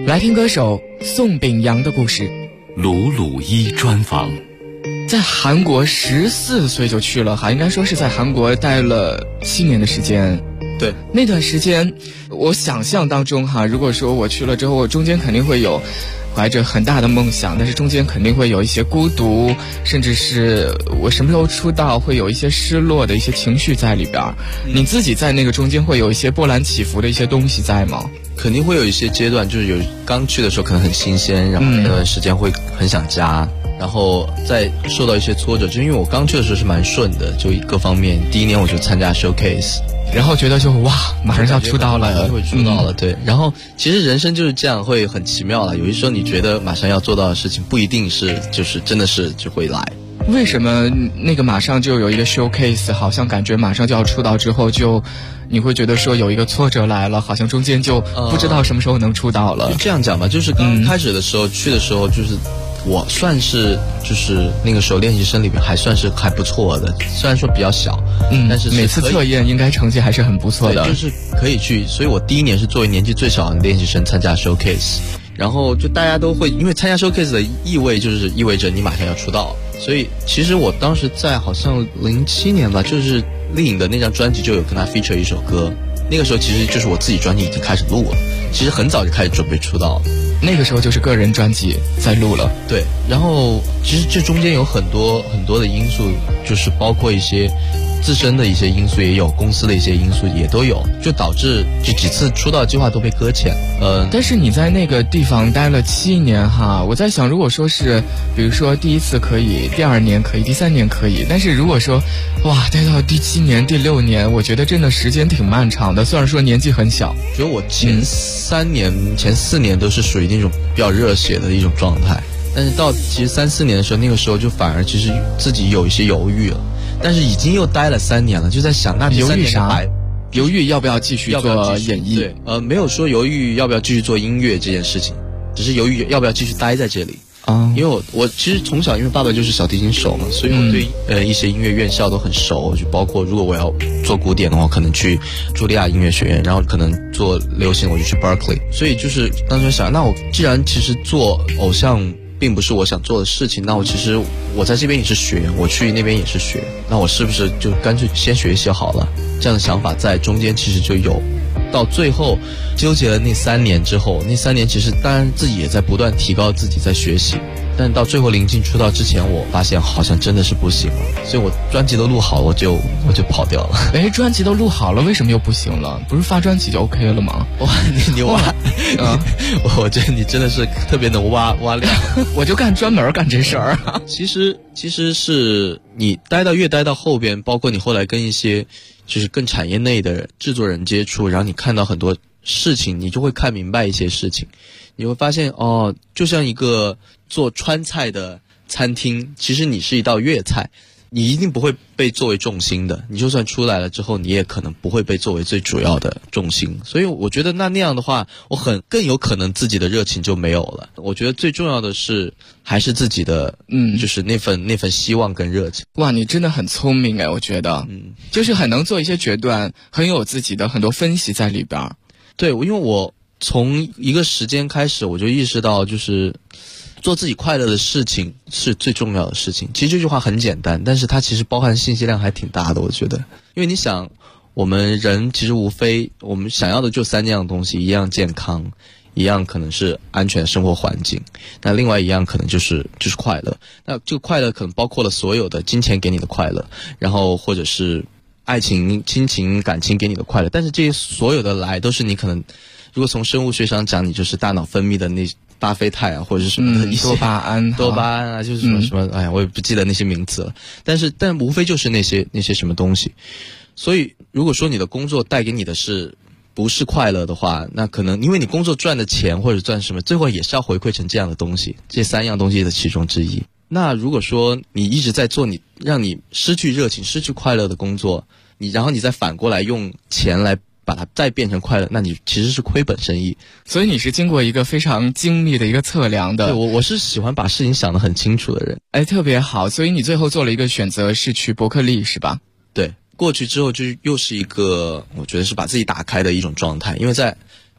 来听歌手宋秉洋的故事。 鲁鲁一专访。 在韩国14岁就去了哈，应该说是在韩国待了7年的时间。 对， 那段时间我想象当中哈，如果说我去了之后，我中间肯定会有怀着很大的梦想，但是中间肯定会有一些孤独，甚至是我什么时候出道会有一些失落的一些情绪在里边。你自己在那个中间会有一些波澜起伏的一些东西在吗？ 肯定会有一些阶段，就是有刚去的时候可能很新鲜，然后那段时间会很想家，然后再受到一些挫折，就因为我刚去的时候是蛮顺的，就各方面第一年我就参加 showcase， 然后觉得就哇马上就要出道了， 会出道了，对。然后其实人生就是这样，会很奇妙了，有些时候你觉得马上要做到的事情不一定是就是真的是就会来。 为什么那个马上就有一个 showcase， 好像感觉马上就要出道之后就你会觉得说有一个挫折来了，好像中间就不知道什么时候能出道了。 就这样讲吧，就是刚开始的时候，去的时候就是我算是就是那个时候练习生里面还算是还不错的，虽然说比较小，但是每次测验应该成绩还是很不错的， 就是可以去。所以我第一年是作为年纪最小的练习生参加 showcase， 然后就大家都会，因为参加 showcase 的意味就是意味着你马上要出道，所以其实我当时在好像07年吧，就是丽颖的那张专辑就有跟他 feature 一首歌，那个时候其实就是我自己专辑已经开始录了，其实很早就开始准备出道了。 那个时候就是个人专辑在录了， 对。然后其实这中间有很多的因素，就是包括一些自身的一些因素，也有公司的一些因素，也都有，就导致这几次出道计划都被搁浅。 但是你在那个地方待了7年哈，我在想，如果说是比如说第1次可以，第2年可以，第3年可以，但是如果说哇待到第7年、第6年，我觉得真的时间挺漫长的。虽然说年纪很小， 觉得我前3年、前4年都是属于那种比较热血的一种状态，但是到其实3、4年的时候，那个时候就反而其实自己有一些犹豫了。但是已经又待了3年了，就在想那犹豫啥？犹豫要不要继续做演艺？ 对，没有说犹豫要不要继续做音乐这件事情，只是犹豫要不要继续待在这里。因为我其实从小因为爸爸就是小提琴手嘛，所以我对一些音乐院校都很熟，就包括如果我要做古典的话，可能去茱莉亚音乐学院，然后可能做流行我就去 Berkeley。所以就是当时想，那我既然其实做偶像并不是我想做的事情，那我其实我在这边也是学，我去那边也是学，那我是不是就干脆先学一些好了？这样的想法在中间其实就有，到最后纠结了那3年之后，那3年其实当然自己也在不断提高自己，在学习，但到最后临近出道之前，我发现好像真的是不行了，所以我专辑都录好了，我就跑掉了。 哎，专辑都录好了，为什么又不行了？不是发专辑就 OK 了吗？ 哇，你挖，我觉得你真的是特别能挖料。 我就专门干这事儿。 其实是你越待到后边，包括你后来跟一些就是更产业内的制作人接触，然后你看到很多事情，你就会看明白一些事情，你会发现就像一个做川菜的餐厅，其实你是一道粤菜，你一定不会被作为重心的，你就算出来了之后，你也可能不会被作为最主要的重心。所以我觉得那样的话，我更有可能自己的热情就没有了。我觉得最重要的是还是自己的就是那份希望跟热情。 哇，你真的很聪明哎，我觉得就是很能做一些决断，很有自己的很多分析在里边。 对，因为我从一个时间开始，我就意识到就是做自己快乐的事情是最重要的事情。其实这句话很简单，但是它其实包含信息量还挺大的，我觉得。因为你想，我们人其实无非我们想要的就3样东西，一样健康，一样可能是安全的生活环境，那另外一样可能就是快乐。那这个快乐可能包括了所有的金钱给你的快乐，然后或者是爱情、亲情、感情给你的快乐，但是这些所有的来都是你可能，如果从生物学上讲，你就是大脑分泌的那巴菲肽啊，或者是什么的一些多巴胺啊，就是什么哎呀，我也不记得那些名词了。但无非就是那些什么东西。所以如果说你的工作带给你的不是快乐的话，那可能因为你工作赚的钱或者赚什么，最后也是要回馈成这样的东西，这3样东西的其中之一。那如果说你一直在做让你失去热情、失去快乐的工作，然后你再反过来用钱来把它再变成快乐，那你其实是亏本生意。 所以你是经过一个非常精密的一个测量的。 对，我是喜欢把事情想得很清楚的人。 哎，特别好。所以你最后做了一个选择，是去伯克利是吧？ 对，过去之后就又是一个我觉得是把自己打开的一种状态，因为在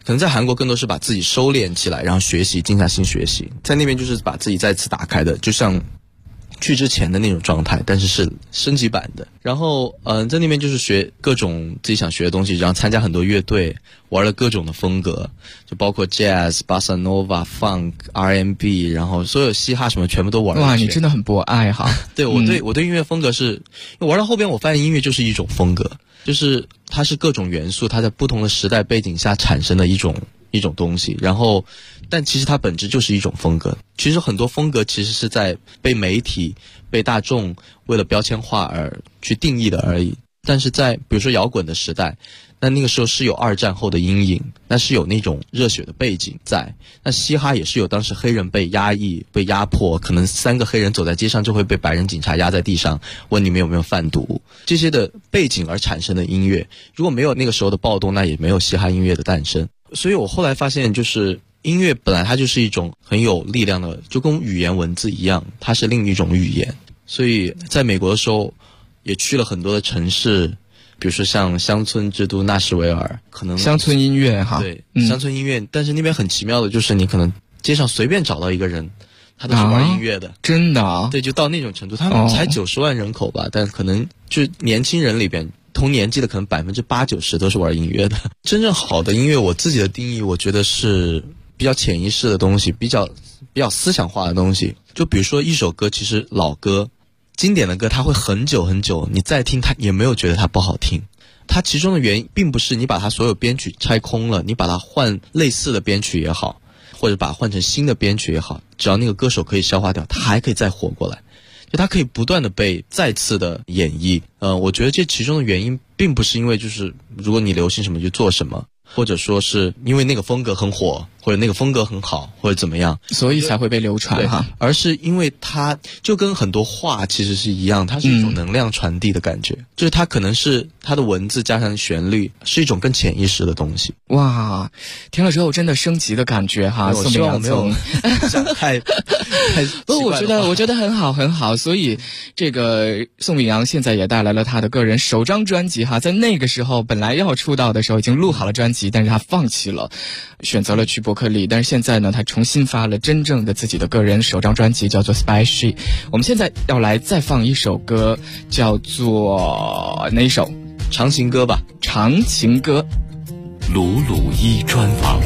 可能在韩国更多是把自己收敛起来，然后学习，静下心学习。在那边就是把自己再次打开的，就像去之前的那种状态，但是是升级版的。然后在那边就是学各种自己想学的东西，然后参加很多乐队，玩了各种的风格，就包括 Jazz、Bossa Nova、Funk、R&B， 然后所有嘻哈什么全部都玩了。 哇，你真的很博爱哈！ 对，我对音乐风格是，玩到后边我发现音乐就是一种风格，就是它是各种元素，它在不同的时代背景下产生的一种东西，然后但其实它本质就是一种风格。其实很多风格其实是在被媒体被大众为了标签化而去定义的而已。但是在比如说摇滚的时代，那个时候是有2战后的阴影，那是有那种热血的背景在。那嘻哈也是有当时黑人被压抑被压迫，可能3个黑人走在街上就会被白人警察压在地上问你们有没有贩毒，这些的背景而产生的音乐，如果没有那个时候的暴动，那也没有嘻哈音乐的诞生。所以我后来发现，就是音乐本来它就是一种很有力量的，就跟语言文字一样，它是另一种语言。所以在美国的时候也去了很多的城市，比如说像乡村之都纳什维尔，可能乡村音乐哈， 对，乡村音乐。但是那边很奇妙的就是你可能街上随便找到一个人，他都是玩音乐的， 真的啊？ 对，就到那种程度。他们才90万人口吧，但可能就年轻人里边同年纪的可能80%-90%都是玩音乐的。真正好的音乐，我自己的定义，我觉得是比较潜意识的东西，比较思想化的东西。就比如说一首歌，其实老歌、经典的歌，它会很久很久，你再听它也没有觉得它不好听。它其中的原因并不是你把它所有编曲拆空了，你把它换类似的编曲也好，或者把它换成新的编曲也好，只要那个歌手可以消化掉，它还可以再活过来。就它可以不断的被再次的演绎。我觉得这其中的原因并不是因为就是如果你流行什么就做什么，或者说是因为那个风格很火，或者那个风格很好，或者怎么样， 所以才会被流传哈。 而是因为它就跟很多话其实是一样，它是一种能量传递的感觉，就是它可能是它的文字加上旋律，是一种更潜意识的东西。 哇，听了之后真的升级的感觉哈。 我希望我没有讲太不，我觉得很好很好。所以这个宋秉洋现在也带来了他的个人首张专辑哈，在那个时候本来要出道的时候已经录好了专辑，但是他放弃了，选择了去伯克利。但是现在呢，他重新发了真正的自己的个人首张专辑，叫做 Spicy。我们现在要来再放一首歌，叫做哪一首？ 长情歌吧。 长情歌。 鲁鲁一专访。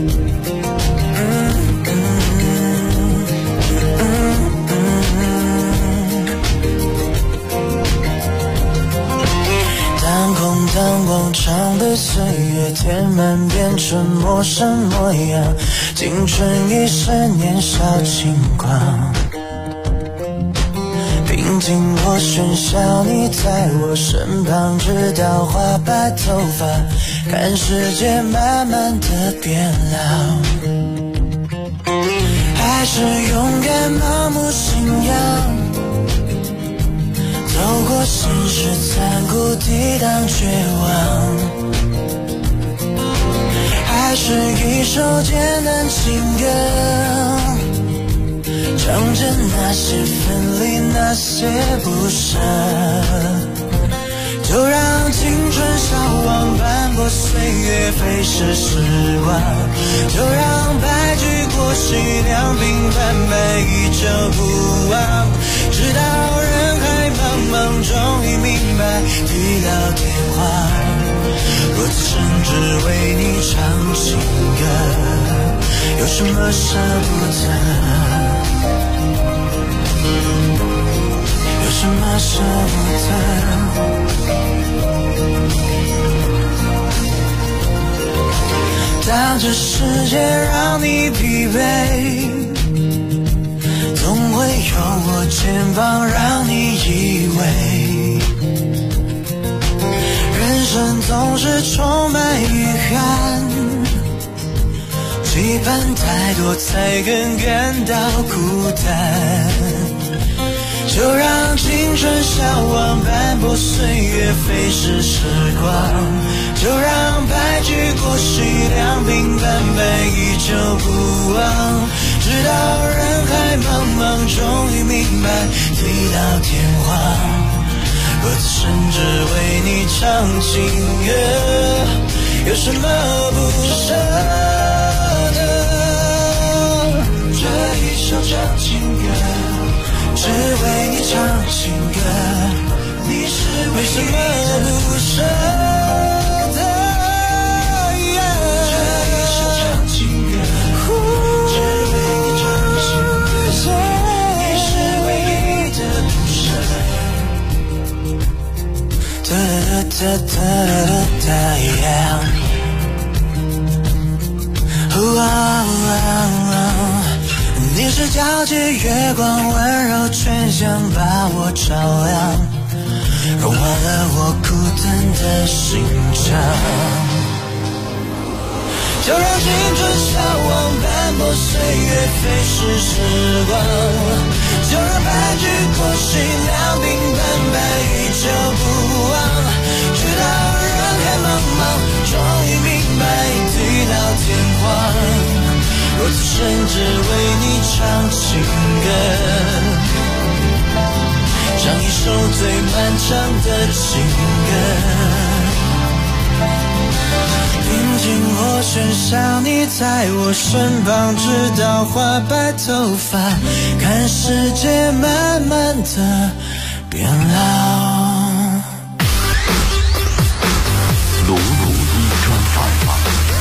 当广场的岁月填满变成陌生模样，青春已是年少轻狂，平静或喧嚣，你在我身旁，直到花白头发，看世界慢慢的变老，还是勇敢盲目信仰，走过现实残酷，抵挡绝望，还是一首简单情歌，唱着那些分离，那些不舍，就让青春消亡，斑驳岁月飞逝时光，就让白驹过隙，两鬓斑白依旧不忘，直到人海茫茫，终于明白地老天荒，若此生只为你唱情歌，有什么舍不得，有什么舍不得，当这世界让你疲惫，总会有我肩膀让你依偎，人生总是充满遗憾，期盼太多才更感到孤单，就让青春消亡，斑驳岁月飞逝时光，就让白驹过隙，两鬓斑白依旧不忘，直到人海茫茫，终于明白地老天荒，若此生只为你唱情歌，有什么不舍。 为什么不舍得？这一首唱情歌，只为你唱情歌，你是唯一的不舍。哒哒哒哒哒哒。你是皎洁月光，温柔却想把我照亮，融化了我孤单的心肠。就让青春消亡，斑驳岁月飞逝时光，就让白驹过隙，两鬓斑白依旧不忘，直到人海茫茫，终于明白地老天荒，我此生只为你唱情歌，唱一首最漫长的情歌。平静或喧嚣，你在我身旁，直到花白头发，看世界慢慢的变老。 鲁鲁一专访，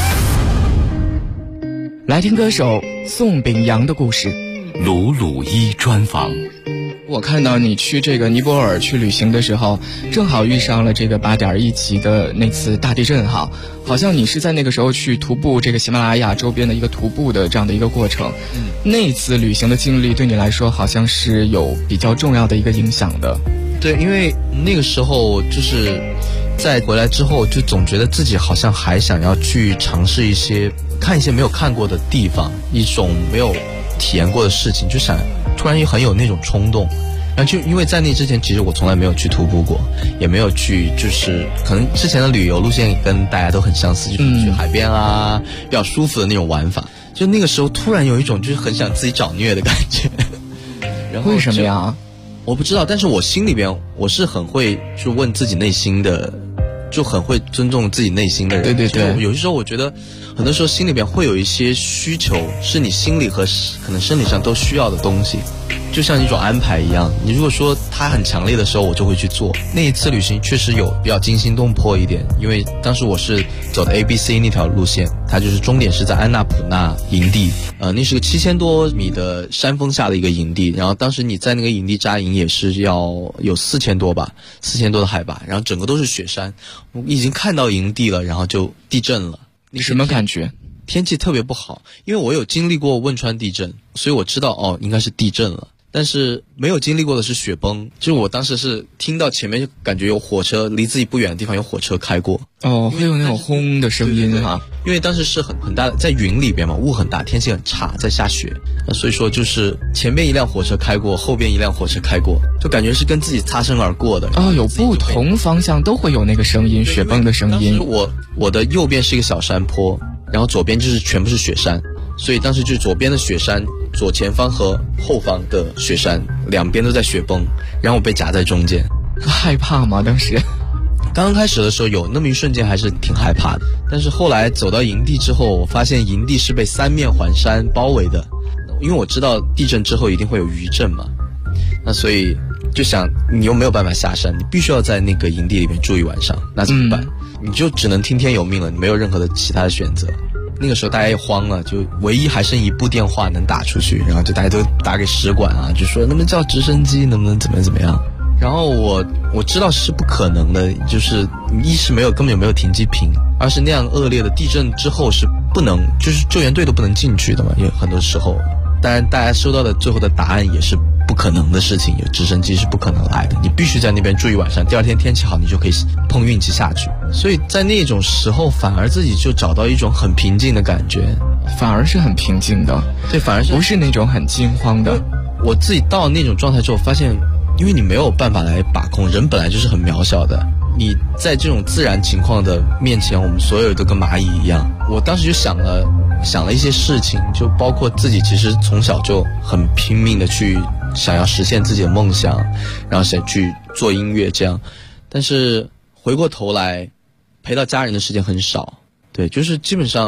来听歌手宋秉洋的故事。 鲁鲁一专访。 我看到你去这个尼泊尔去旅行的时候，正好遇上了这个8.1级的那次大地震哈，好像你是在那个时候去徒步这个喜马拉雅周边的一个徒步的这样的一个过程。那次旅行的经历对你来说好像是有比较重要的一个影响的。 对，因为那个时候就是在回来之后，就总觉得自己好像还想要去尝试一些，看一些没有看过的地方，一种没有体验过的事情，就想突然很有那种冲动。然后就因为在那之前，其实我从来没有去徒步过，也没有去，就是可能之前的旅游路线跟大家都很相似，就是去海边啊，比较舒服的那种玩法。就那个时候突然有一种就是很想自己找虐的感觉。然后为什么呀？ 我不知道，但是我心里边我是很会去问自己内心的，就很会尊重自己内心的人。 对对对， 有些时候我觉得很多时候心里边会有一些需求，是你心理和可能生理上都需要的东西，就像一种安排一样。你如果说它很强烈的时候，我就会去做。那一次旅行确实有比较惊心动魄一点，因为当时我是走的 ABC 那条路线，它就是终点是在安纳普纳营地，那是个7000多米的山峰下的一个营地，然后当时你在那个营地扎营也是要有4000多吧，4000多的海拔，然后整个都是雪山，我已经看到营地了，然后就地震了。 你什么感觉？ 天气特别不好，因为我有经历过汶川地震，所以我知道应该是地震了。但是没有经历过的是雪崩，就是我当时是听到前面就感觉有火车，离自己不远的地方有火车开过。 会有那种轰的声音哈。 因为当时是很大的，在云里边嘛，雾很大，天气很差，在下雪，所以说就是前面一辆火车开过，后边一辆火车开过，就感觉是跟自己擦身而过的。 有不同方向都会有那个声音，雪崩的声音。 我的右边是一个小山坡，然后左边就是全部是雪山，所以当时就是左边的雪山，左前方和后方的雪山两边都在雪崩，然后我被夹在中间。 害怕吗？当时刚刚开始的时候有那么一瞬间还是挺害怕的，但是后来走到营地之后，我发现营地是被3面环山包围的，因为我知道地震之后一定会有余震嘛，那所以就想你又没有办法下山，你必须要在那个营地里面住一晚上，那怎么办？你就只能听天由命了，你没有任何的其他的选择。那个时候大家也慌了，就唯一还剩一部电话能打出去，然后就大家都打给使馆啊，就说能不能叫直升机，能不能怎么样。然后我知道是不可能的，就是一是根本就没有停机坪，二是那样恶劣的地震之后是不能，就是救援队都不能进去的嘛，因为很多时候，当然大家收到的最后的答案也是不可能的事情，有直升机是不可能来的，你必须在那边住一晚上，第二天天气好你就可以碰运气下去。所以在那种时候反而自己就找到一种很平静的感觉， 反而是很平静的。 对，反而是不是那种很惊慌的。 我自己到那种状态之后发现，因为你没有办法来把控，人本来就是很渺小的，你在这种自然情况的面前，我们所有人都跟蚂蚁一样。我当时就想了一些事情，就包括自己其实从小就很拼命的去想要实现自己的梦想，然后想去做音乐这样，但是回过头来陪到家人的时间很少。对，就是基本上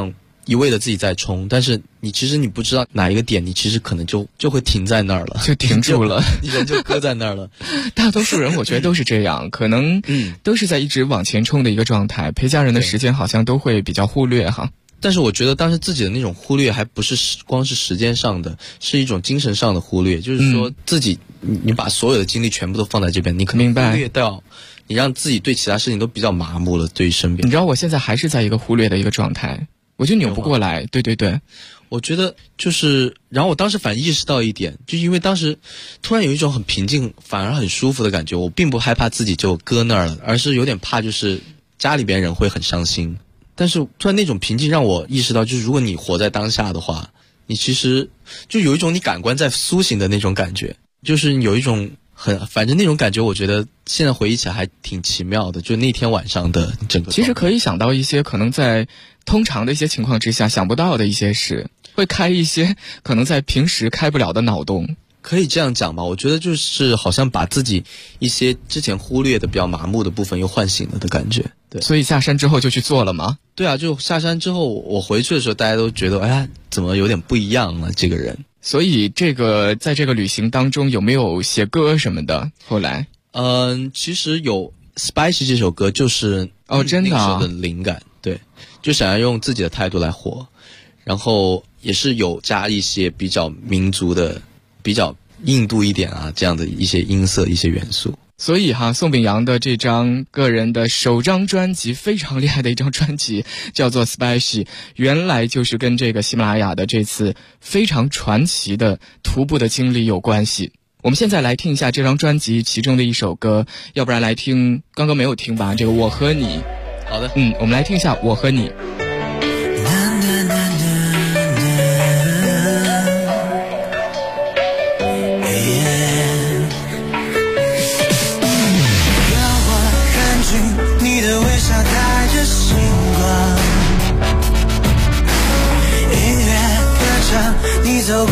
一味的自己在冲，但是其实你不知道哪一个点，你其实可能就会停在那儿了， 就停住了， 你人就搁在那儿了。 大多数人我觉得都是这样，可能都是在一直往前冲的一个状态，陪家人的时间好像都会比较忽略哈。 但是我觉得当时自己的那种忽略还不是光是时间上的，是一种精神上的忽略，就是说自己你把所有的精力全部都放在这边，你可能忽略到你让自己对其他事情都比较麻木了，对于身边。 你知道我现在还是在一个忽略的一个状态，我就扭不过来。对对对， 我觉得就是，然后我当时反而意识到一点，就因为当时突然有一种很平静反而很舒服的感觉，我并不害怕自己就搁那儿了，而是有点怕就是家里边人会很伤心。但是突然那种平静让我意识到，就是如果你活在当下的话，你其实就有一种你感官在苏醒的那种感觉，就是有一种反正那种感觉，我觉得现在回忆起来还挺奇妙的。就那天晚上的整个， 其实可以想到一些可能在通常的一些情况之下想不到的一些事，会开一些可能在平时开不了的脑洞。 可以这样讲吧，我觉得就是好像把自己一些之前忽略的比较麻木的部分又唤醒了的感觉。对， 所以下山之后就去做了吗？ 对啊，就下山之后我回去的时候，大家都觉得哎呀，怎么有点不一样了这个人。 所以在这个旅行当中有没有写歌什么的？后来其实有 Spicy 这首歌就是真的那时候的灵感，对，就想要用自己的态度来活，然后也是有加一些比较民族的比较印度一点啊这样的一些音色一些元素。 所以宋秉洋的这张个人的首张专辑，非常厉害的一张专辑，叫做 Spicy， 原来就是跟这个喜马拉雅的这次非常传奇的徒步的经历有关系。我们现在来听一下这张专辑其中的一首歌，要不然来听刚刚没有听吧，这个我和你。 好的， 我们来听一下我和你。 你走过